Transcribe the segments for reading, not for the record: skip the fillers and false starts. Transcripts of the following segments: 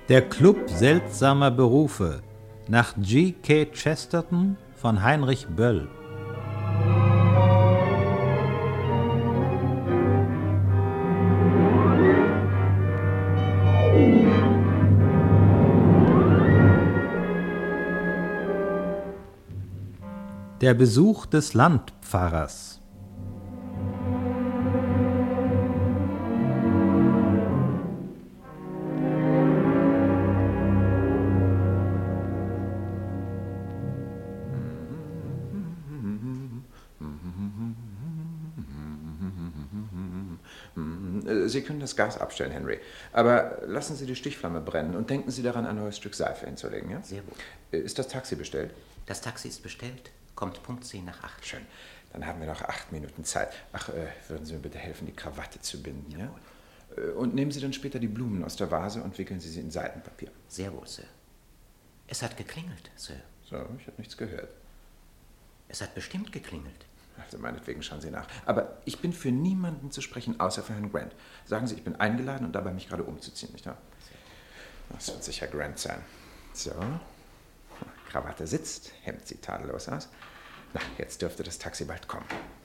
Der Club seltsamer Berufe nach G.K. Chesterton von Heinrich Böll. Der Besuch des Landpfarrers. Sie können das Gas abstellen, Henry. Aber lassen Sie die Stichflamme brennen und denken Sie daran, ein neues Stück Seife hinzulegen, ja? Sehr wohl. Ist das Taxi bestellt? Das Taxi ist bestellt. Kommt Punkt 10 nach 8. Schön. Dann haben wir noch 8 Minuten Zeit. Ach, würden Sie mir bitte helfen, die Krawatte zu binden, ja? Und nehmen Sie dann später die Blumen aus der Vase und wickeln Sie sie in Seidenpapier. Sehr wohl, Sir. Es hat geklingelt, Sir. So, ich habe nichts gehört. Es hat bestimmt geklingelt. Also meinetwegen schauen Sie nach. Aber ich bin für niemanden zu sprechen, außer für Herrn Grant. Sagen Sie, ich bin eingeladen und dabei mich gerade umzuziehen, nicht wahr? Das wird sicher Grant sein. So. Krawatte sitzt, Hemd sieht tadellos aus. Na, jetzt dürfte das Taxi bald kommen.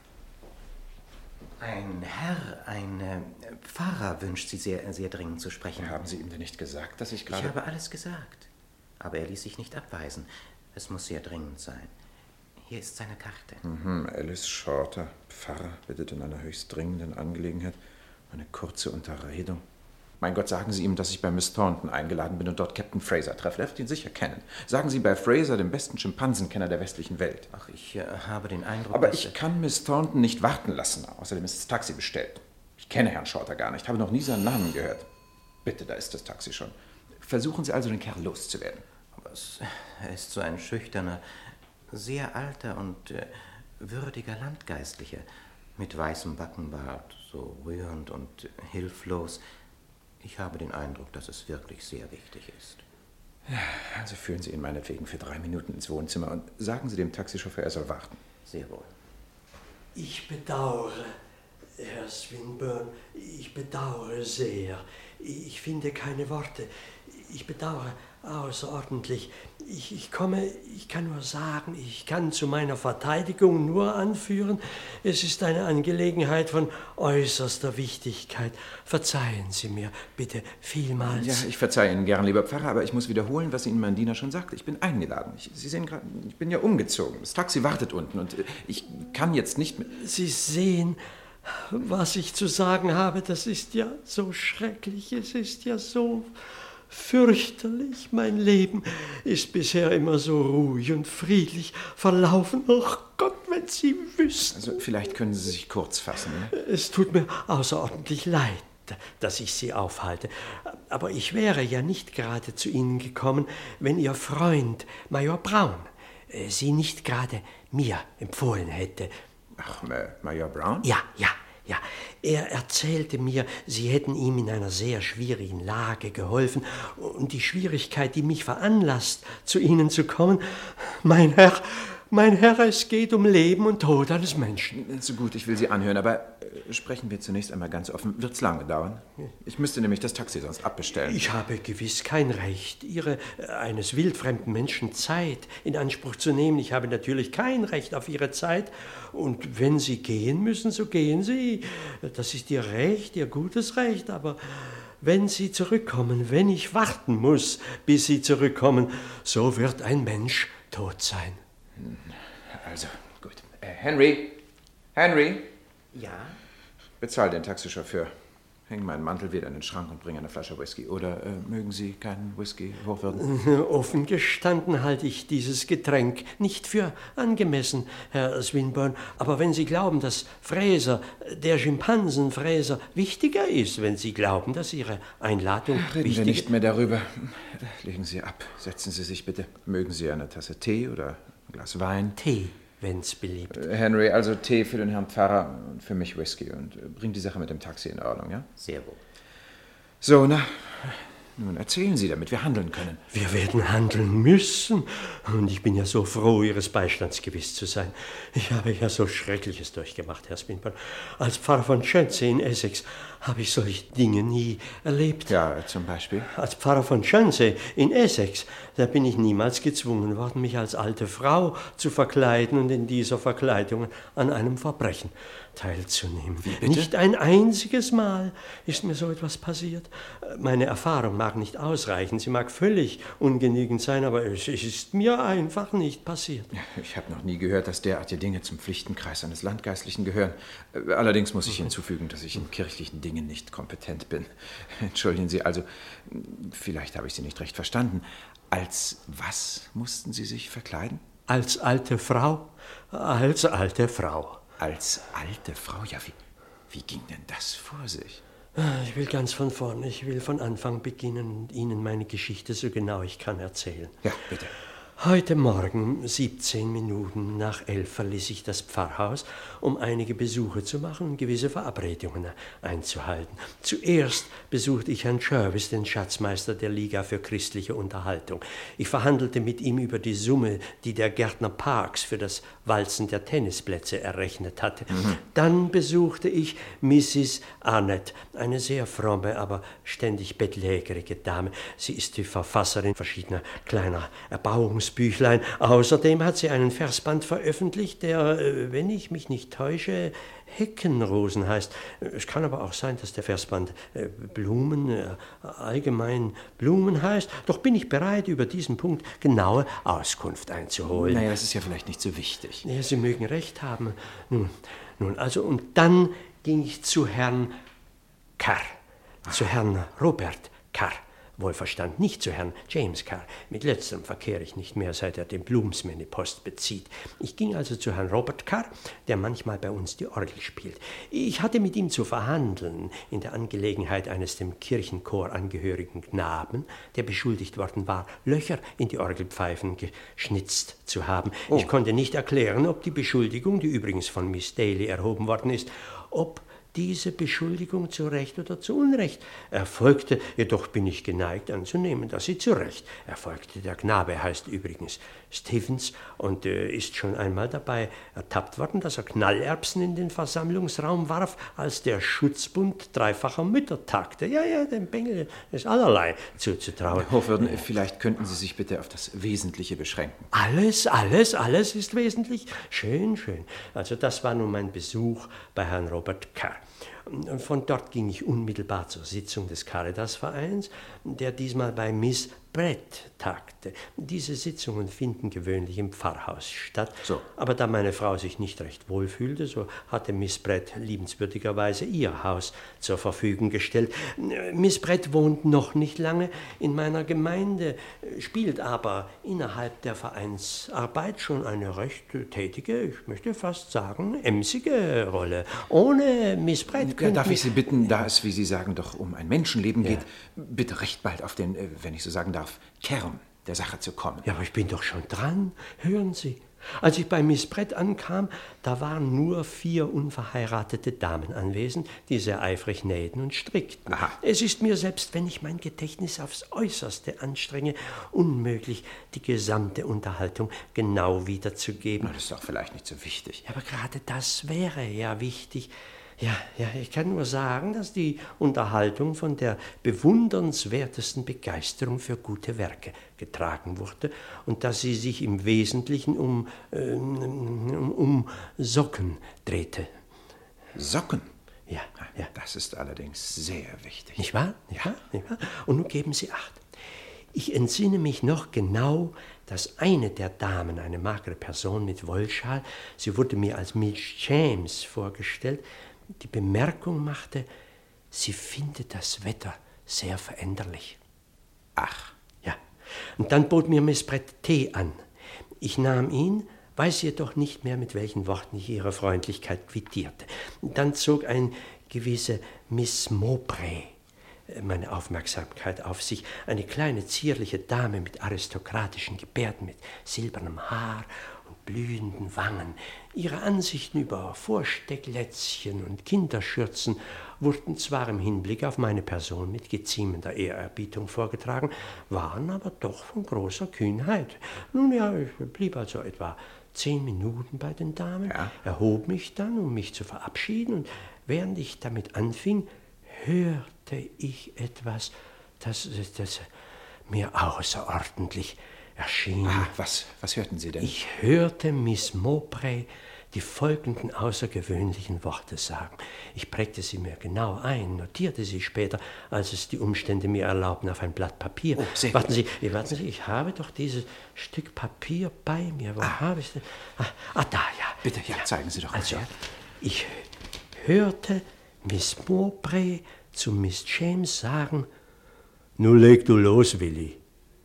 Ein Herr, ein Pfarrer wünscht Sie sehr, sehr dringend zu sprechen. Haben Sie ihm denn nicht gesagt, dass ich gerade... Ich habe alles gesagt. Aber er ließ sich nicht abweisen. Es muss sehr dringend sein. Hier ist seine Karte. Alice Shorter, Pfarrer, bittet in einer höchst dringenden Angelegenheit eine kurze Unterredung. Mein Gott, sagen Sie ihm, dass ich bei Miss Thornton eingeladen bin und dort Captain Fraser treffe. Er wird ihn sicher kennen. Sagen Sie bei Fraser, dem besten Schimpansenkenner der westlichen Welt. Ach, ich habe den Eindruck, Aber ich kann Miss Thornton nicht warten lassen. Außerdem ist das Taxi bestellt. Ich kenne Herrn Shorter gar nicht, habe noch nie seinen Namen gehört. Bitte, da ist das Taxi schon. Versuchen Sie also, den Kerl loszuwerden. Aber er ist so ein schüchterner, sehr alter und würdiger Landgeistlicher, mit weißem Backenbart, so rührend und hilflos. Ich habe den Eindruck, dass es wirklich sehr wichtig ist. Ja, also führen Sie ihn meinetwegen für 3 Minuten ins Wohnzimmer und sagen Sie dem Taxichauffeur, er soll warten. Sehr wohl. Ich bedauere, Herr Swinburne, ich bedauere sehr. Ich finde keine Worte. Ich bedauere außerordentlich. Ich kann nur sagen, ich kann zu meiner Verteidigung nur anführen, es ist eine Angelegenheit von äußerster Wichtigkeit. Verzeihen Sie mir bitte vielmals. Ja, ich verzeihe Ihnen gern, lieber Pfarrer, aber ich muss wiederholen, was Ihnen mein Diener schon sagte. Ich bin eingeladen. Sie sehen gerade, ich bin ja umgezogen. Das Taxi wartet unten und ich kann jetzt nicht mehr... Sie sehen, was ich zu sagen habe, das ist ja so schrecklich, es ist ja so fürchterlich. Mein Leben ist bisher immer so ruhig und friedlich verlaufen. Ach Gott, wenn Sie wüssten. Also vielleicht können Sie sich kurz fassen. Ne? Es tut mir außerordentlich leid, dass ich Sie aufhalte. Aber ich wäre ja nicht gerade zu Ihnen gekommen, wenn Ihr Freund Major Brown Sie nicht gerade mir empfohlen hätte. Ach, Major Brown? Ja. Er erzählte mir, Sie hätten ihm in einer sehr schwierigen Lage geholfen und die Schwierigkeit, die mich veranlasst, zu Ihnen zu kommen. Mein Herr, es geht um Leben und Tod eines Menschen. So gut, ich will Sie anhören, aber sprechen wir zunächst einmal ganz offen. Wird's lange dauern? Ich müsste nämlich das Taxi sonst abbestellen. Ich habe gewiss kein Recht, eines wildfremden Menschen Zeit in Anspruch zu nehmen. Ich habe natürlich kein Recht auf Ihre Zeit. Und wenn Sie gehen müssen, so gehen Sie. Das ist Ihr Recht, Ihr gutes Recht. Aber wenn Sie zurückkommen, wenn ich warten muss, bis Sie zurückkommen, so wird ein Mensch tot sein. Also, gut. Henry? Ja? Bezahl den Taxichauffeur. Häng meinen Mantel wieder in den Schrank und bring eine Flasche Whisky. Oder mögen Sie keinen Whisky, Hochwürden? Offen gestanden halte ich dieses Getränk nicht für angemessen, Herr Swinburne. Aber wenn Sie glauben, dass Fraser, der Schimpansenfräser, wichtiger ist, wenn Sie glauben, dass Ihre Einladung Reden wir nicht mehr darüber. Legen Sie ab. Setzen Sie sich bitte. Mögen Sie eine Tasse Tee oder ein Glas Wein? Tee, wenn's beliebt. Henry, also Tee für den Herrn Pfarrer und für mich Whisky. Und bring die Sache mit dem Taxi in Ordnung, ja? Sehr wohl. So, na, Nun erzählen Sie, damit wir handeln können. Wir werden handeln müssen. Und ich bin ja so froh, Ihres Beistands gewiss zu sein. Ich habe ja so Schreckliches durchgemacht, Herr Swinburne. Als Pfarrer von Chertsey in Essex habe ich solche Dinge nie erlebt. Ja, zum Beispiel? Als Pfarrer von Chertsey in Essex, da bin ich niemals gezwungen worden, mich als alte Frau zu verkleiden und in dieser Verkleidung an einem Verbrechen teilzunehmen. Wie bitte? Nicht ein einziges Mal ist mir so etwas passiert. Meine Erfahrung mag nicht ausreichen, sie mag völlig ungenügend sein, aber es ist mir einfach nicht passiert. Ich habe noch nie gehört, dass derartige Dinge zum Pflichtenkreis eines Landgeistlichen gehören. Allerdings muss ich hinzufügen, dass ich in kirchlichen Dingen nicht kompetent bin. Entschuldigen Sie, also, vielleicht habe ich Sie nicht recht verstanden. Als was mussten Sie sich verkleiden? Als alte Frau? Als alte Frau. Als alte Frau? Ja, wie ging denn das vor sich? Ich will ganz von vorne, ich will von Anfang beginnen und Ihnen meine Geschichte so genau ich kann erzählen. Ja, bitte. Heute Morgen, 17 Minuten nach 11, verließ ich das Pfarrhaus, um einige Besuche zu machen und gewisse Verabredungen einzuhalten. Zuerst besuchte ich Herrn Jervis, den Schatzmeister der Liga für christliche Unterhaltung. Ich verhandelte mit ihm über die Summe, die der Gärtner Parks für das Walzen der Tennisplätze errechnet hatte. Dann besuchte ich Mrs. Arnett, eine sehr fromme, aber ständig bettlägerige Dame. Sie ist die Verfasserin verschiedener kleiner Erbauungsbüchlein. Außerdem hat sie einen Versband veröffentlicht, der, wenn ich mich nicht täusche, Heckenrosen heißt. Es kann aber auch sein, dass der Versband Blumen, allgemein Blumen heißt. Doch bin ich bereit, über diesen Punkt genaue Auskunft einzuholen. Naja, das ist ja vielleicht nicht so wichtig. Ja, Sie mögen recht haben. Nun, also, und dann ging ich zu Herrn Carr, zu Herrn Robert Carr. Wohlverstand, nicht zu Herrn James Carr. Mit letzterem verkehre ich nicht mehr, seit er den Bloomsbury-Post bezieht. Ich ging also zu Herrn Robert Carr, der manchmal bei uns die Orgel spielt. Ich hatte mit ihm zu verhandeln in der Angelegenheit eines dem Kirchenchor angehörigen Knaben, der beschuldigt worden war, Löcher in die Orgelpfeifen geschnitzt zu haben. Oh. Ich konnte nicht erklären, ob die Beschuldigung, die übrigens von Miss Daly erhoben worden ist, ob diese Beschuldigung zu Recht oder zu Unrecht erfolgte, jedoch bin ich geneigt anzunehmen, dass sie zu Recht erfolgte. Der Knabe heißt übrigens Stevens und ist schon einmal dabei ertappt worden, dass er Knallerbsen in den Versammlungsraum warf, als der Schutzbund dreifacher Mütter tagte. Ja, dem Bengel ist allerlei zuzutrauen. Herr Hofwürden, vielleicht könnten Sie sich bitte auf das Wesentliche beschränken. Alles ist wesentlich. Schön. Also das war nun mein Besuch bei Herrn Robert Carr. Von dort ging ich unmittelbar zur Sitzung des Caritas-Vereins, der diesmal bei Miss Brett tagte. Diese Sitzungen finden gewöhnlich im Pfarrhaus statt. So. Aber da meine Frau sich nicht recht wohl fühlte, so hatte Miss Brett liebenswürdigerweise ihr Haus zur Verfügung gestellt. Miss Brett wohnt noch nicht lange in meiner Gemeinde, spielt aber innerhalb der Vereinsarbeit schon eine recht tätige, ich möchte fast sagen, emsige Rolle. Ohne Miss Brett Ja, darf ich Sie bitten, da es, wie Sie sagen, doch um ein Menschenleben geht, bitte recht bald auf den, wenn ich so sagen darf, Kern der Sache zu kommen. Ja, aber ich bin doch schon dran. Hören Sie. Als ich bei Miss Brett ankam, da waren nur 4 unverheiratete Damen anwesend, die sehr eifrig nähten und strickten. Aha. Es ist mir, selbst wenn ich mein Gedächtnis aufs Äußerste anstrenge, unmöglich, die gesamte Unterhaltung genau wiederzugeben. Na, das ist doch vielleicht nicht so wichtig. Ja, aber gerade das wäre ja wichtig. Ja, ich kann nur sagen, dass die Unterhaltung von der bewundernswertesten Begeisterung für gute Werke getragen wurde und dass sie sich im Wesentlichen um Socken drehte. Socken? Ja. Das ist allerdings sehr wichtig. Nicht wahr? Und nun geben Sie Acht. Ich entsinne mich noch genau, dass eine der Damen, eine magere Person mit Wollschal, sie wurde mir als Miss James vorgestellt, die Bemerkung machte, sie findet das Wetter sehr veränderlich. Ach. Ja. Und dann bot mir Miss Brett Tee an. Ich nahm ihn, weiß jedoch nicht mehr, mit welchen Worten ich ihre Freundlichkeit quittierte. Dann zog ein gewisse Miss Mowbray meine Aufmerksamkeit auf sich. Eine kleine, zierliche Dame mit aristokratischen Gebärden, mit silbernem Haar und blühenden Wangen. Ihre Ansichten über Vorstecklätzchen und Kinderschürzen wurden zwar im Hinblick auf meine Person mit geziemender Ehrerbietung vorgetragen, waren aber doch von großer Kühnheit. Nun ja, ich blieb also etwa 10 Minuten bei den Damen, erhob mich dann, um mich zu verabschieden, und während ich damit anfing, hörte ich etwas, das mir außerordentlich erschien. Was hörten Sie denn? Ich hörte Miss Mowbray die folgenden außergewöhnlichen Worte sagen. Ich prägte sie mir genau ein, notierte sie später, als es die Umstände mir erlaubten, auf ein Blatt Papier. Warten Sie, ich habe doch dieses Stück Papier bei mir. Wo habe ich es denn? Da, ja. Bitte, zeigen Sie doch. Also, ich hörte Miss Mowbray zu Miss James sagen: »Nun leg du los, Willi.«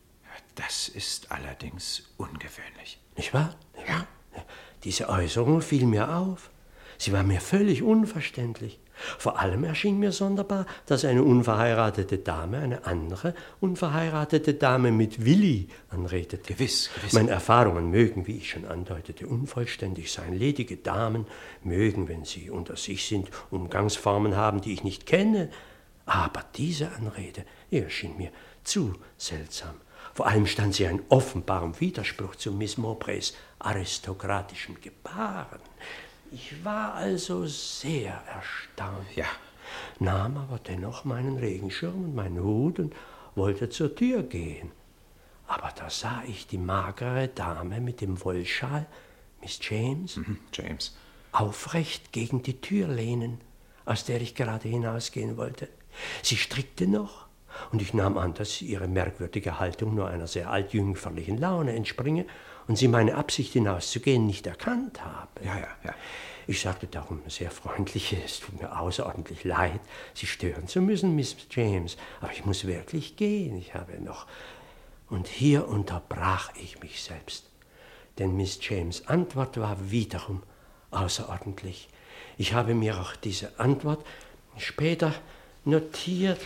Das ist allerdings ungewöhnlich. Nicht wahr? Ja. Diese Äußerung fiel mir auf. Sie war mir völlig unverständlich. Vor allem erschien mir sonderbar, dass eine unverheiratete Dame eine andere unverheiratete Dame mit Willi anredete. Gewiss. Meine Erfahrungen mögen, wie ich schon andeutete, unvollständig sein. Ledige Damen mögen, wenn sie unter sich sind, Umgangsformen haben, die ich nicht kenne. Aber diese Anrede erschien mir zu seltsam. Vor allem stand sie in offenbarem Widerspruch zu Miss Mowbrays aristokratischen Gebaren. Ich war also sehr erstaunt, nahm aber dennoch meinen Regenschirm und meinen Hut und wollte zur Tür gehen. Aber da sah ich die magere Dame mit dem Wollschal, Miss James, James, aufrecht gegen die Tür lehnen, aus der ich gerade hinausgehen wollte. Sie strickte noch, und ich nahm an, dass ihre merkwürdige Haltung nur einer sehr altjüngferlichen Laune entspringe und sie meine Absicht hinauszugehen nicht erkannt habe. Ja. Ich sagte darum sehr freundlich: es tut mir außerordentlich leid, Sie stören zu müssen, Miss James, aber ich muss wirklich gehen, ich habe noch... Und hier unterbrach ich mich selbst, denn Miss James' Antwort war wiederum außerordentlich. Ich habe mir auch diese Antwort später notiert.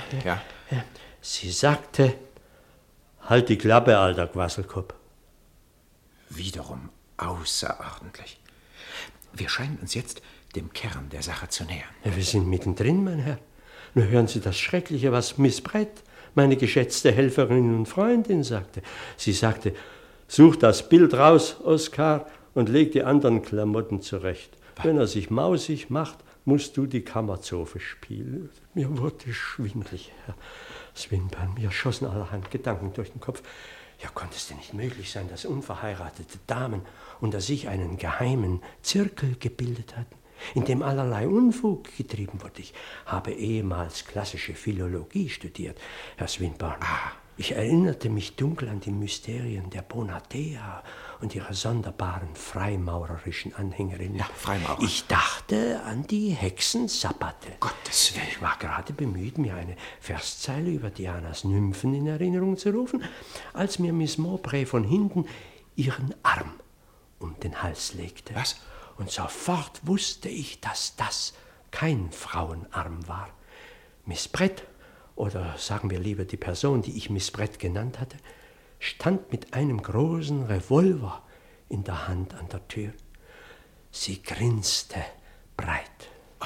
Sie sagte: »Halt die Klappe, alter Quasselkopf.« Wiederum außerordentlich. Wir scheinen uns jetzt dem Kern der Sache zu nähern. Ja, wir sind mittendrin, mein Herr. Nur hören Sie das Schreckliche, was Miss Brett, meine geschätzte Helferin und Freundin, sagte. Sie sagte: »Such das Bild raus, Oskar, und leg die anderen Klamotten zurecht. Wenn er sich mausig macht, musst du die Kammerzofe spielen.« Mir wurde schwindlig, Herr Swinburne. Mir schossen allerhand Gedanken durch den Kopf. Ja, konnte es denn nicht möglich sein, dass unverheiratete Damen unter sich einen geheimen Zirkel gebildet hatten, in dem allerlei Unfug getrieben wurde? Ich habe ehemals klassische Philologie studiert, Herr Swinburne. Ich erinnerte mich dunkel an die Mysterien der Bonatea und ihrer sonderbaren freimaurerischen Anhängerin. Ja, Freimaurer. Ich dachte an die Hexensabbate. Gottes Willen. Ich war gerade bemüht, mir eine Verszeile über Dianas Nymphen in Erinnerung zu rufen, als mir Miss Mowbray von hinten ihren Arm um den Hals legte. Was? Und sofort wusste ich, dass das kein Frauenarm war. Miss Brett, oder sagen wir lieber die Person, die ich Miss Brett genannt hatte, stand mit einem großen Revolver in der Hand an der Tür. Sie grinste breit.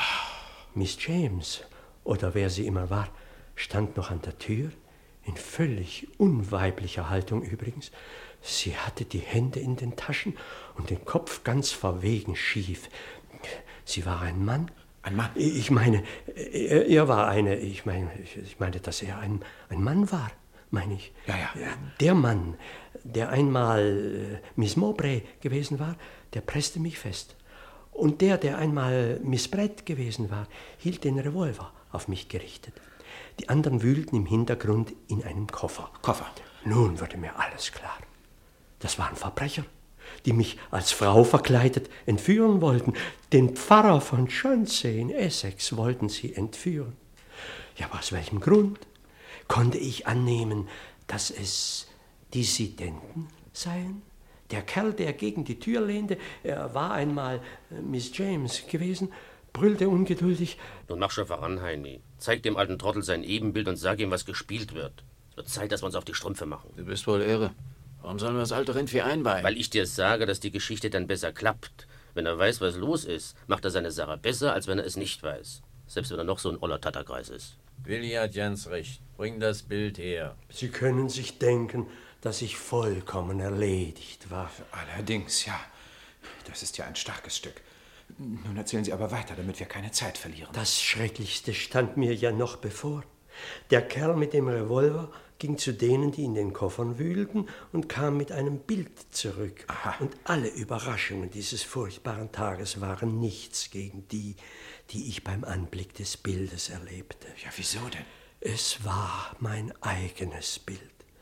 Miss James, oder wer sie immer war, stand noch an der Tür, in völlig unweiblicher Haltung übrigens. Sie hatte die Hände in den Taschen und den Kopf ganz verwegen schief. Sie war ein Mann. Ein Mann? Ich meine, er war eine... Ich meine, dass er ein Mann war, meine ich. Ja. Der Mann, der einmal Miss Mowbray gewesen war, der presste mich fest. Und der einmal Miss Brett gewesen war, hielt den Revolver auf mich gerichtet. Die anderen wühlten im Hintergrund in einem Koffer. Nun wurde mir alles klar. Das waren Verbrecher, die mich als Frau verkleidet entführen wollten. Den Pfarrer von Chauncey in Essex wollten sie entführen. Ja, aus welchem Grund? Konnte ich annehmen, dass es Dissidenten seien? Der Kerl, der gegen die Tür lehnte, er war einmal Miss James gewesen, brüllte ungeduldig: Nun mach schon voran, Heini. Zeig dem alten Trottel sein Ebenbild und sag ihm, was gespielt wird. Es wird Zeit, dass wir uns auf die Strümpfe machen. Du bist wohl irre. Warum sollen wir das alte Rindvieh einweihen? Weil ich dir sage, dass die Geschichte dann besser klappt. Wenn er weiß, was los ist, macht er seine Sache besser, als wenn er es nicht weiß. Selbst wenn er noch so ein oller Tatterkreis ist. Willi hat ganz recht. Bring das Bild her. Sie können sich denken, dass ich vollkommen erledigt war. Allerdings, ja. Das ist ja ein starkes Stück. Nun erzählen Sie aber weiter, damit wir keine Zeit verlieren. Das Schrecklichste stand mir ja noch bevor. Der Kerl mit dem Revolver ging zu denen, die in den Koffern wühlten, und kam mit einem Bild zurück. Aha. Und alle Überraschungen dieses furchtbaren Tages waren nichts gegen die, die ich beim Anblick des Bildes erlebte. Ja, wieso denn? Es war mein eigenes Bild.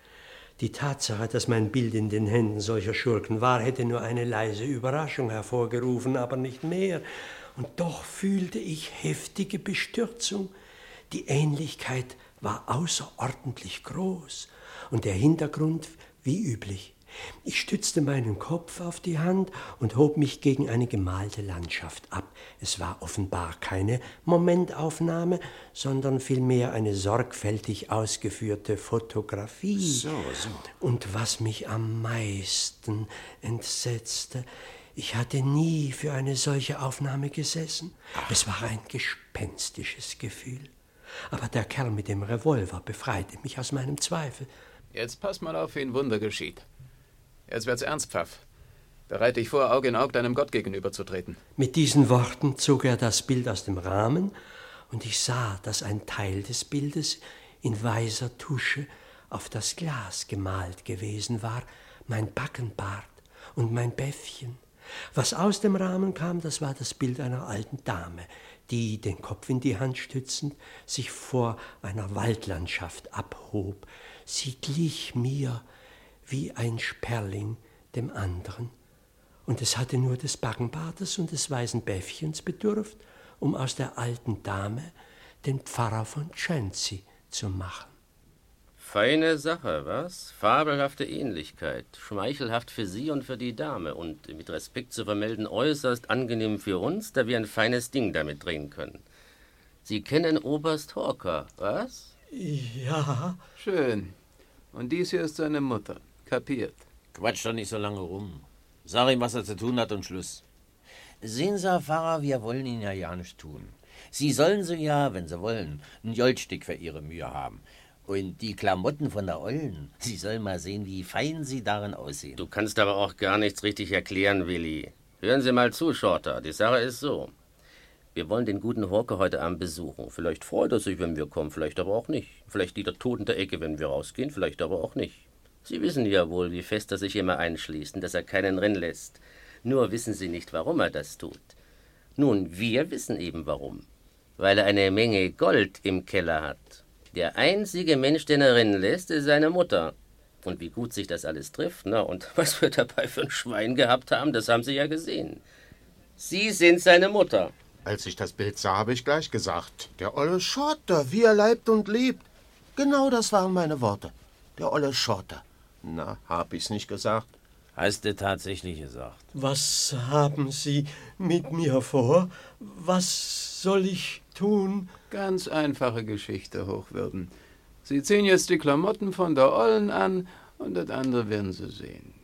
Die Tatsache, dass mein Bild in den Händen solcher Schurken war, hätte nur eine leise Überraschung hervorgerufen, aber nicht mehr. Und doch fühlte ich heftige Bestürzung. Die Ähnlichkeit war außerordentlich groß und der Hintergrund wie üblich. Ich stützte meinen Kopf auf die Hand und hob mich gegen eine gemalte Landschaft ab. Es war offenbar keine Momentaufnahme, sondern vielmehr eine sorgfältig ausgeführte Fotografie. So. Und was mich am meisten entsetzte, ich hatte nie für eine solche Aufnahme gesessen. Es war ein gespenstisches Gefühl. Aber der Kerl mit dem Revolver befreite mich aus meinem Zweifel. Jetzt pass mal auf, wie ein Wunder geschieht. Jetzt wird's ernst, Pfaff. Bereite dich vor, Auge in Auge deinem Gott gegenüberzutreten. Mit diesen Worten zog er das Bild aus dem Rahmen und ich sah, dass ein Teil des Bildes in weißer Tusche auf das Glas gemalt gewesen war, mein Backenbart und mein Bäffchen. Was aus dem Rahmen kam, das war das Bild einer alten Dame, die, den Kopf in die Hand stützend, sich vor einer Waldlandschaft abhob. Sie glich mir wie ein Sperling dem anderen. Und es hatte nur des Backenbartes und des weißen Bäffchens bedurft, um aus der alten Dame den Pfarrer von Tschenzi zu machen. Feine Sache, was? Fabelhafte Ähnlichkeit. Schmeichelhaft für Sie und für die Dame. Und mit Respekt zu vermelden, äußerst angenehm für uns, da wir ein feines Ding damit drehen können. Sie kennen Oberst Horker, was? Ja. Schön. Und dies hier ist seine Mutter. Kapiert. Quatsch doch nicht so lange rum. Sag ihm, was er zu tun hat und Schluss. Sehen Sie, Herr Pfarrer, wir wollen Ihnen ja nicht tun. Sie sollen so ja, wenn Sie wollen, ein Goldstück für Ihre Mühe haben. Und die Klamotten von der Ollen, Sie sollen mal sehen, wie fein sie darin aussehen. Du kannst aber auch gar nichts richtig erklären, Willi. Hören Sie mal zu, Shorter. Die Sache ist so. Wir wollen den guten Horker heute Abend besuchen. Vielleicht freut er sich, wenn wir kommen, vielleicht aber auch nicht. Vielleicht liegt er tot in der Ecke, wenn wir rausgehen, vielleicht aber auch nicht. Sie wissen ja wohl, wie fest er sich immer einschließt und dass er keinen rennen lässt. Nur wissen Sie nicht, warum er das tut. Nun, wir wissen eben warum. Weil er eine Menge Gold im Keller hat. Der einzige Mensch, den er rennen lässt, ist seine Mutter. Und wie gut sich das alles trifft, na, und was wir dabei für ein Schwein gehabt haben, das haben Sie ja gesehen. Sie sind seine Mutter. Als ich das Bild sah, habe ich gleich gesagt, der olle Schorter, wie er leibt und lebt. Genau das waren meine Worte. Der olle Schorter. Na, hab ich's nicht gesagt? Hast du tatsächlich gesagt? Was haben Sie mit mir vor? Was soll ich tun? Ganz einfache Geschichte, Hochwürden. Sie ziehen jetzt die Klamotten von der Ollen an und das andere werden Sie sehen.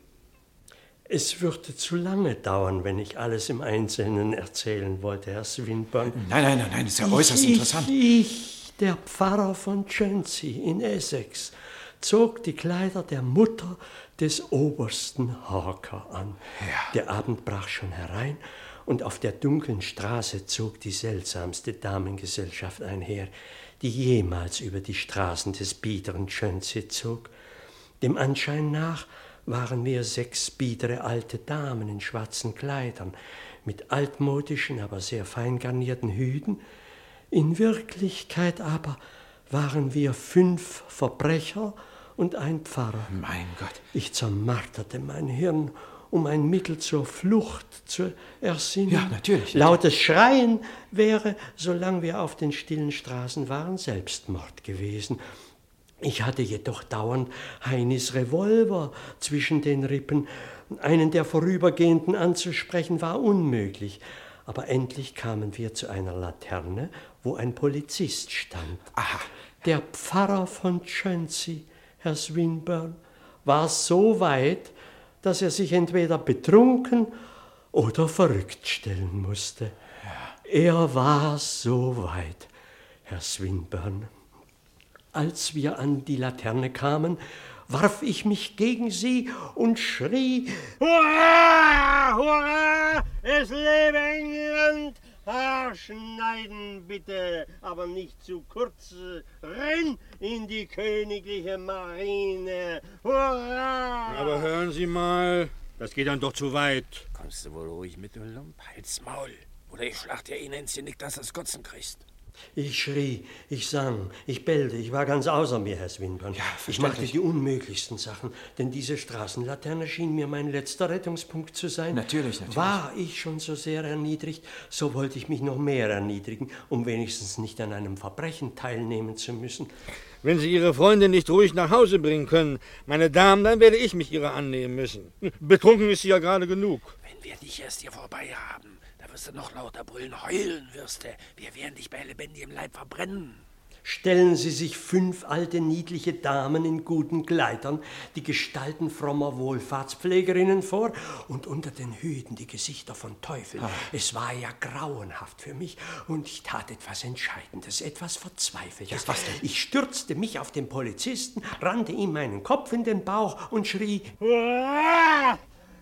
Es würde zu lange dauern, wenn ich alles im Einzelnen erzählen wollte, Herr Swinburne. Nein, das ist ja äußerst interessant. Ich, der Pfarrer von Tschenzi in Essex, zog die Kleider der Mutter des Obersten Horker an. Ja. Der Abend brach schon herein und auf der dunklen Straße zog die seltsamste Damengesellschaft einher, die jemals über die Straßen des biederen Tschenzi zog. Dem Anschein nach waren wir 6 biedere alte Damen in schwarzen Kleidern, mit altmodischen, aber sehr fein garnierten Hüten. In Wirklichkeit aber waren wir 5 Verbrecher und ein Pfarrer. Mein Gott. Ich zermarterte mein Hirn, um ein Mittel zur Flucht zu ersinnen. Ja, natürlich. Lautes Schreien wäre, solange wir auf den stillen Straßen waren, Selbstmord gewesen. Ich hatte jedoch dauernd Heinis Revolver zwischen den Rippen. Einen der Vorübergehenden anzusprechen war unmöglich. Aber endlich kamen wir zu einer Laterne, wo ein Polizist stand. Aha. Der Pfarrer von Tschenzi, Herr Swinburne, war so weit, dass er sich entweder betrunken oder verrückt stellen musste. Er war so weit, Herr Swinburne. Als wir an die Laterne kamen, warf ich mich gegen sie und schrie: Hurra! Hurra! Es lebe England! Haarschneiden bitte, aber nicht zu kurz. Renn in die königliche Marine. Hurra! Aber hören Sie mal, das geht dann doch zu weit. Kommst du wohl ruhig mit, du Lump? Halt's Maul. Oder ich schlag dir ihn ins Genick, dass du das Kotzen kriegst. Ich schrie, ich sang, ich bellte, ich war ganz außer mir, Herr Swinburne. Ja, ich machte die unmöglichsten Sachen, denn diese Straßenlaterne schien mir mein letzter Rettungspunkt zu sein. Natürlich. War ich schon so sehr erniedrigt, so wollte ich mich noch mehr erniedrigen, um wenigstens nicht an einem Verbrechen teilnehmen zu müssen. Wenn Sie Ihre Freundin nicht ruhig nach Hause bringen können, meine Damen, dann werde ich mich ihrer annehmen müssen. Betrunken ist sie ja gerade genug. Wenn wir dich erst hier vorbei haben, da wirst du noch lauter brüllen, heulen wirst du. Wir werden dich bei lebendigem Leib verbrennen. Stellen Sie sich 5 alte, niedliche Damen in guten Kleidern, die Gestalten frommer Wohlfahrtspflegerinnen vor und unter den Hüten die Gesichter von Teufeln. Es war ja grauenhaft für mich und ich tat etwas Entscheidendes, etwas Verzweifeltes. Was denn? Ich stürzte mich auf den Polizisten, rannte ihm meinen Kopf in den Bauch und schrie: Hurra!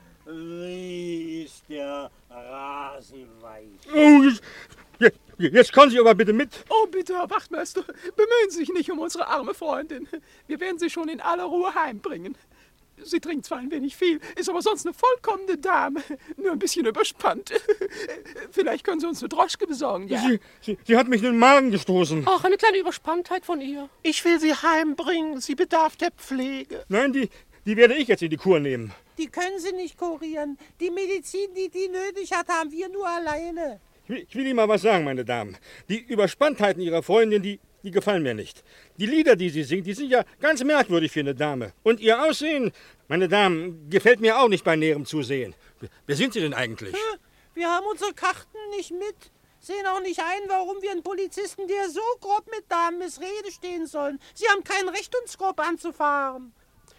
Wie ist der Rasen weich? Oh, jetzt kommen Sie aber bitte mit. Oh, bitte, Herr Wachtmeister, bemühen Sie sich nicht um unsere arme Freundin. Wir werden sie schon in aller Ruhe heimbringen. Sie trinkt zwar ein wenig viel, ist aber sonst eine vollkommene Dame. Nur ein bisschen überspannt. Vielleicht können Sie uns eine Droschke besorgen, ja? Sie hat mich in den Magen gestoßen. Ach, eine kleine Überspanntheit von ihr. Ich will sie heimbringen. Sie bedarf der Pflege. Nein, die werde ich jetzt in die Kur nehmen. Die können Sie nicht kurieren. Die Medizin, die nötig hat, haben wir nur alleine. Ich will Ihnen mal was sagen, meine Damen. Die Überspanntheiten Ihrer Freundin, die gefallen mir nicht. Die Lieder, die sie singt, die sind ja ganz merkwürdig für eine Dame. Und Ihr Aussehen, meine Damen, gefällt mir auch nicht bei näherem Zusehen. Wer sind Sie denn eigentlich? Wir haben unsere Karten nicht mit. Sehen auch nicht ein, warum wir einen Polizisten, der so grob mit Damen Missrede stehen sollen. Sie haben kein Recht, uns grob anzufahren.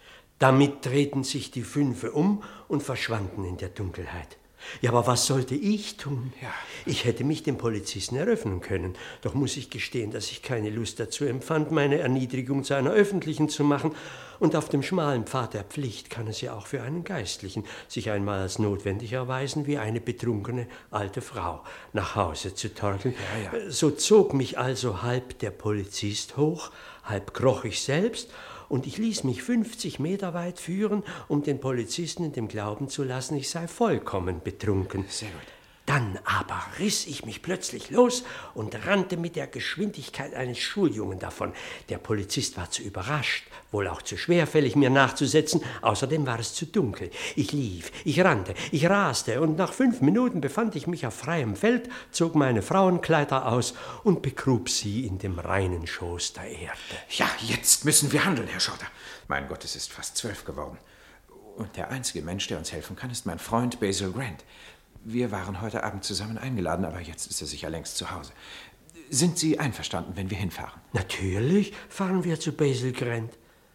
Damit drehten sich die 5 um und verschwanden in der Dunkelheit. Ja, aber was sollte ich tun? Ja. Ich hätte mich dem Polizisten eröffnen können. Doch muss ich gestehen, dass ich keine Lust dazu empfand, meine Erniedrigung zu einer öffentlichen zu machen. Und auf dem schmalen Pfad der Pflicht kann es ja auch für einen Geistlichen sich einmal als notwendig erweisen, wie eine betrunkene alte Frau nach Hause zu torkeln. Ja. So zog mich also halb der Polizist hoch, halb kroch ich selbst, und ich ließ mich 50 Meter weit führen, um den Polizisten in dem Glauben zu lassen, ich sei vollkommen betrunken. Sehr gut. Dann aber riss ich mich plötzlich los und rannte mit der Geschwindigkeit eines Schuljungen davon. Der Polizist war zu überrascht, wohl auch zu schwerfällig, mir nachzusetzen. Außerdem war es zu dunkel. Ich lief, ich rannte, ich raste und nach 5 Minuten befand ich mich auf freiem Feld, zog meine Frauenkleider aus und begrub sie in dem reinen Schoß der Erde. Ja, jetzt müssen wir handeln, Herr Shorter. Mein Gott, es ist fast 12 geworden. Und der einzige Mensch, der uns helfen kann, ist mein Freund Basil Grant. Wir waren heute Abend zusammen eingeladen, aber jetzt ist er sicher längst zu Hause. Sind Sie einverstanden, wenn wir hinfahren? Natürlich fahren wir zu Basil Grant.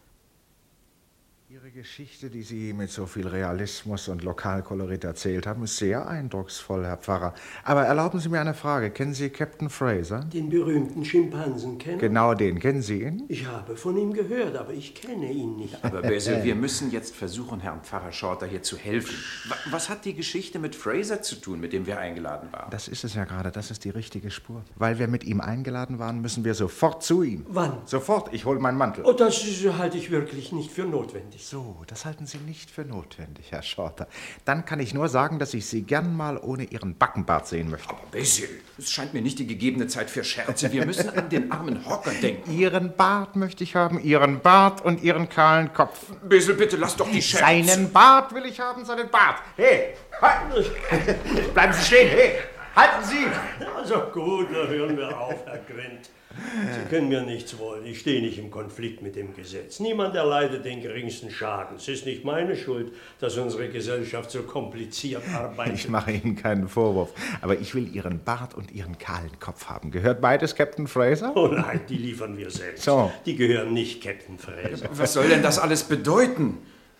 Ihre Geschichte, die Sie mit so viel Realismus und Lokalkolorit erzählt haben, ist sehr eindrucksvoll, Herr Pfarrer. Aber erlauben Sie mir eine Frage. Kennen Sie Captain Fraser? Den berühmten Schimpansen kennen? Genau den. Kennen Sie ihn? Ich habe von ihm gehört, aber ich kenne ihn nicht. Aber Basil, wir müssen jetzt versuchen, Herrn Pfarrer Shorter hier zu helfen. Was hat die Geschichte mit Fraser zu tun, mit dem wir eingeladen waren? Das ist es ja gerade. Das ist die richtige Spur. Weil wir mit ihm eingeladen waren, müssen wir sofort zu ihm. Wann? Sofort. Ich hole meinen Mantel. Oh, das halte ich wirklich nicht für notwendig. So, das halten Sie nicht für notwendig, Herr Shorter. Dann kann ich nur sagen, dass ich Sie gern mal ohne Ihren Backenbart sehen möchte. Aber Basil, es scheint mir nicht die gegebene Zeit für Scherze. Wir müssen an den armen Hocker denken. Ihren Bart möchte ich haben, Ihren Bart und Ihren kahlen Kopf. Basil, bitte lass doch die Scherze. Seinen Bart will ich haben, seinen Bart. Hey, halt. Bleiben Sie stehen, hey. Halten Sie! Also gut, da hören wir auf, Herr Grant. Sie können mir nichts wollen. Ich stehe nicht im Konflikt mit dem Gesetz. Niemand erleidet den geringsten Schaden. Es ist nicht meine Schuld, dass unsere Gesellschaft so kompliziert arbeitet. Ich mache Ihnen keinen Vorwurf, aber ich will Ihren Bart und Ihren kahlen Kopf haben. Gehört beides Captain Fraser? Oh nein, die liefern wir selbst. So. Die gehören nicht Captain Fraser. Was soll denn das alles bedeuten?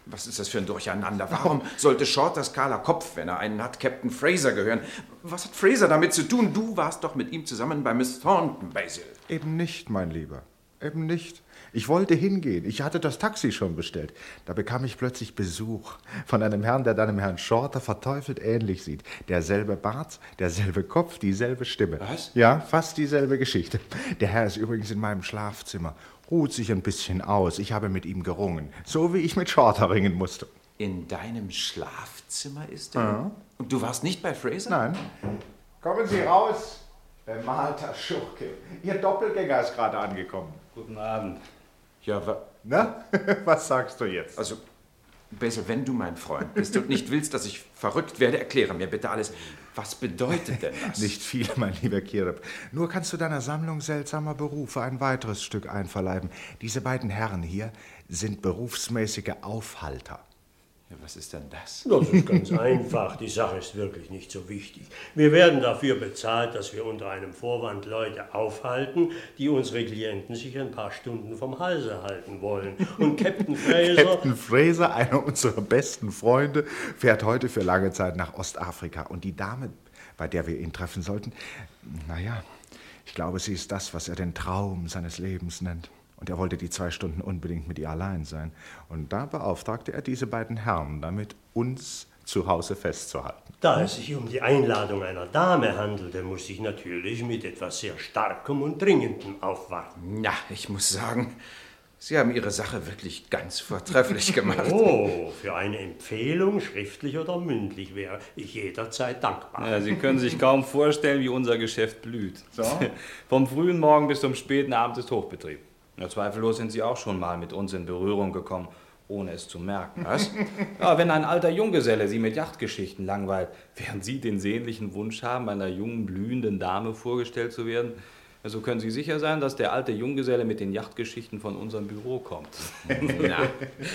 Was ist das für ein Durcheinander? Warum sollte Shorters kahler Kopf, wenn er einen hat, Captain Fraser gehören? Was hat Fraser damit zu tun? Du warst doch mit ihm zusammen bei Miss Thornton, Basil. Eben nicht, mein Lieber. Eben nicht. Ich wollte hingehen. Ich hatte das Taxi schon bestellt. Da bekam ich plötzlich Besuch von einem Herrn, der deinem Herrn Shorter verteufelt ähnlich sieht. Derselbe Bart, derselbe Kopf, dieselbe Stimme. Was? Ja, fast dieselbe Geschichte. Der Herr ist übrigens in meinem Schlafzimmer. Ruht sich ein bisschen aus. Ich habe mit ihm gerungen. So wie ich mit Shorter ringen musste. In deinem Schlafzimmer ist er? Ja. Und du warst nicht bei Fraser? Nein. Kommen Sie raus, bemalter Schurke. Ihr Doppelgänger ist gerade angekommen. Guten Abend. Ja, Na, was sagst du jetzt? Also, Basil, wenn du mein Freund bist und nicht willst, dass ich verrückt werde, erkläre mir bitte alles. Was bedeutet denn das? Nicht viel, mein lieber Kireb. Nur kannst du deiner Sammlung seltsamer Berufe ein weiteres Stück einverleiben. Diese beiden Herren hier sind berufsmäßige Aufhalter. Ja, was ist denn das? Das ist ganz einfach. Die Sache ist wirklich nicht so wichtig. Wir werden dafür bezahlt, dass wir unter einem Vorwand Leute aufhalten, die unsere Klienten sich ein paar Stunden vom Halse halten wollen. Und Captain Fraser... Captain Fraser, einer unserer besten Freunde, fährt heute für lange Zeit nach Ostafrika. Und die Dame, bei der wir ihn treffen sollten, naja, ich glaube, sie ist das, was er den Traum seines Lebens nennt. Und er wollte die 2 Stunden unbedingt mit ihr allein sein. Und da beauftragte er diese beiden Herren damit, uns zu Hause festzuhalten. Da es sich um die Einladung einer Dame handelte, muss ich natürlich mit etwas sehr Starkem und Dringendem aufwarten. Na, ich muss sagen, Sie haben Ihre Sache wirklich ganz vortrefflich gemacht. Oh, für eine Empfehlung, schriftlich oder mündlich, wäre ich jederzeit dankbar. Ja, Sie können sich kaum vorstellen, wie unser Geschäft blüht. So? Vom frühen Morgen bis zum späten Abend ist Hochbetrieb. Ja, zweifellos sind Sie auch schon mal mit uns in Berührung gekommen, ohne es zu merken. Was? Ja, wenn ein alter Junggeselle Sie mit Yachtgeschichten langweilt, während Sie den sehnlichen Wunsch haben, einer jungen, blühenden Dame vorgestellt zu werden, ja, so können Sie sicher sein, dass der alte Junggeselle mit den Yachtgeschichten von unserem Büro kommt. Na.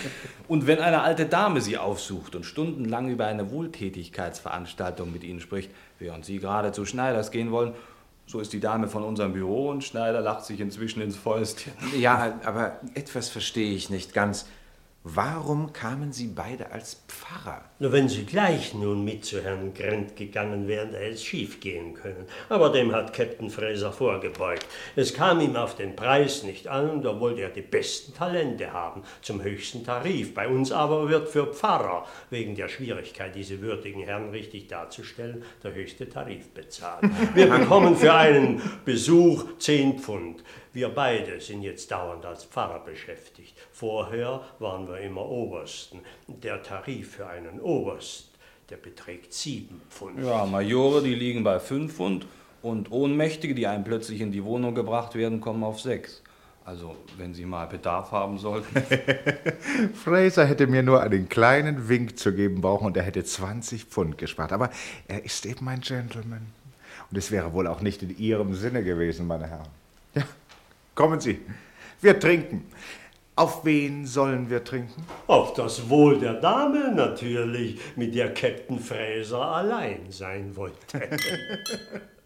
Und wenn eine alte Dame Sie aufsucht und stundenlang über eine Wohltätigkeitsveranstaltung mit Ihnen spricht, während Sie gerade zu Schneiders gehen wollen, so ist die Dame von unserem Büro und Schneider lacht sich inzwischen ins Fäustchen. Ja, aber etwas verstehe ich nicht ganz. Warum kamen Sie beide als Pfarrer? Nur wenn Sie gleich nun mit zu Herrn Grant gegangen wären, da hätte es schief gehen können. Aber dem hat Captain Fraser vorgebeugt. Es kam ihm auf den Preis nicht an und da wollte er die besten Talente haben, zum höchsten Tarif. Bei uns aber wird für Pfarrer, wegen der Schwierigkeit, diese würdigen Herren richtig darzustellen, der höchste Tarif bezahlt. Wir bekommen für einen Besuch 10 Pfund. Wir beide sind jetzt dauernd als Pfarrer beschäftigt. Vorher waren wir immer Obersten. Der Tarif für einen Oberst, der beträgt 7 Pfund. Ja, Majore, die liegen bei 5 Pfund und Ohnmächtige, die einem plötzlich in die Wohnung gebracht werden, kommen auf 6. Also, wenn Sie mal Bedarf haben sollten. Fraser hätte mir nur einen kleinen Wink zu geben brauchen und er hätte 20 Pfund gespart. Aber er ist eben ein Gentleman. Und es wäre wohl auch nicht in Ihrem Sinne gewesen, meine Herren. Ja, kommen Sie. Wir trinken. Auf wen sollen wir trinken? Auf das Wohl der Dame natürlich, mit der Captain Fraser allein sein wollte.